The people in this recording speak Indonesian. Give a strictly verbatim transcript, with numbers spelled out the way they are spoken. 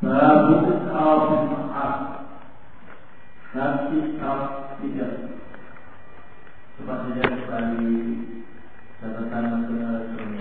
Bagus al maaf. Tapi al tidak. Cepat saja kembali catatan nasional.